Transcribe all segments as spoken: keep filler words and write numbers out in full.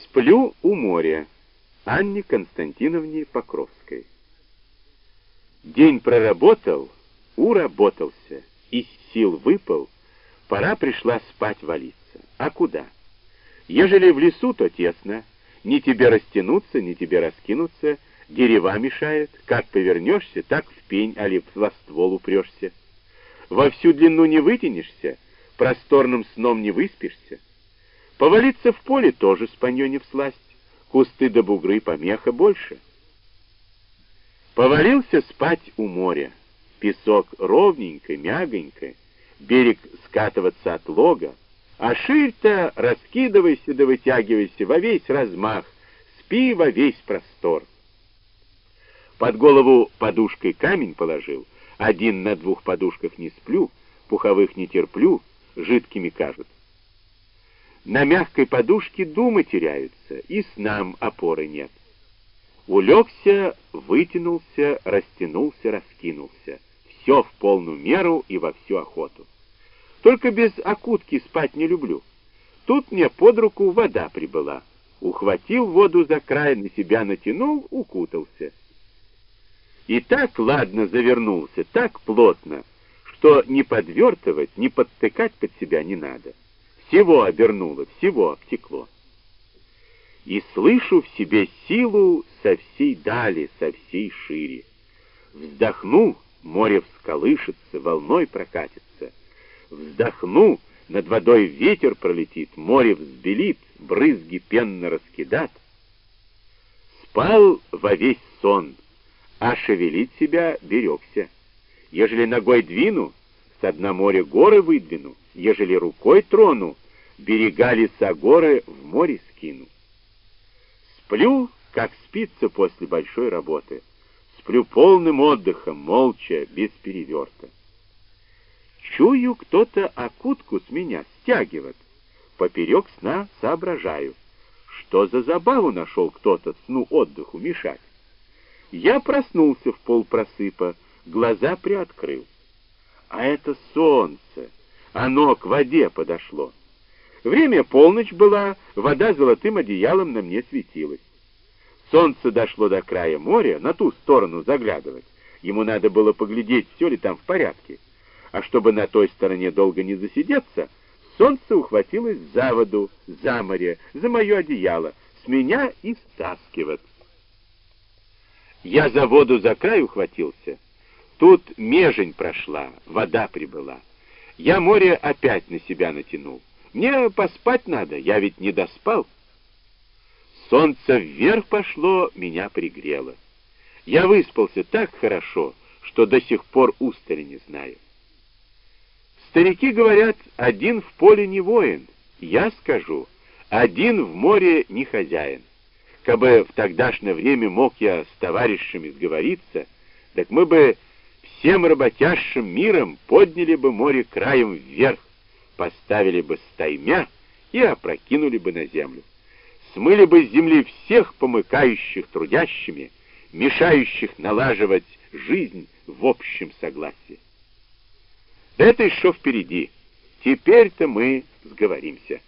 Сплю у моря. Анне Константиновне Покровской. День проработал, уработался, из сил выпал, пора пришла спать валиться. А куда? Ежели в лесу, то тесно, ни тебе растянуться, ни тебе раскинуться, дерева мешают, как повернешься, так в пень, али в ствол упрешься. Во всю длину не вытянешься, просторным сном не выспишься. Повалиться в поле тоже спанье не всласть, кусты да бугры помеха больше. Повалился спать у моря, песок ровненько, мягонько, берег скатываться от лога, а ширь-то раскидывайся да вытягивайся во весь размах, спи во весь простор. Под голову подушкой камень положил, один на двух подушках не сплю, пуховых не терплю, жидкими кажут. На мягкой подушке думы теряются, и снам опоры нет. Улегся, вытянулся, растянулся, раскинулся. Все в полную меру и во всю охоту. Только без окутки спать не люблю. Тут мне под руку вода прибыла. Ухватил воду за край, на себя натянул, укутался. И так ладно завернулся, так плотно, что ни подвертывать, ни подтыкать под себя не надо. Всего обернуло, всего обтекло. И слышу в себе силу со всей дали, со всей шире. Вздохну, море всколышется, волной прокатится. Вздохну, над водой ветер пролетит, море взбелит, брызги пенно раскидат. Спал во весь сон, а шевелить себя берегся. Ежели ногой двину, с дна моря горы выдвину, ежели рукой трону, берега леса горы в море скину. Сплю, как спится после большой работы. Сплю полным отдыхом, молча, без переверта. Чую, кто-то окутку с меня стягивает. Поперек сна соображаю, что за забаву нашел кто-то сну отдыху мешать. Я проснулся в полпросыпа, глаза приоткрыл. А это солнце, оно к воде подошло. Время полночь была, вода золотым одеялом на мне светилась. Солнце дошло до края моря, на ту сторону заглядывать. Ему надо было поглядеть, все ли там в порядке. А чтобы на той стороне долго не засидеться, солнце ухватилось за воду, за море, за мое одеяло, с меня и стаскивает. Я за воду за край ухватился. Тут межень прошла, вода прибыла. Я море опять на себя натянул. Мне поспать надо, я ведь не доспал. Солнце вверх пошло, меня пригрело. Я выспался так хорошо, что до сих пор устали не знаю. Старики говорят, один в поле не воин. Я скажу, один в море не хозяин. Кабы в тогдашнее время мог я с товарищами сговориться, так мы бы всем работящим миром подняли бы море краем вверх, поставили бы стаймя и опрокинули бы на землю. Смыли бы с земли всех помыкающих трудящими, мешающих налаживать жизнь в общем согласии. Да это еще впереди. Теперь-то мы сговоримся.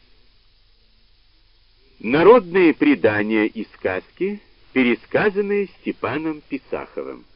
Народные предания и сказки, пересказанные Степаном Писаховым.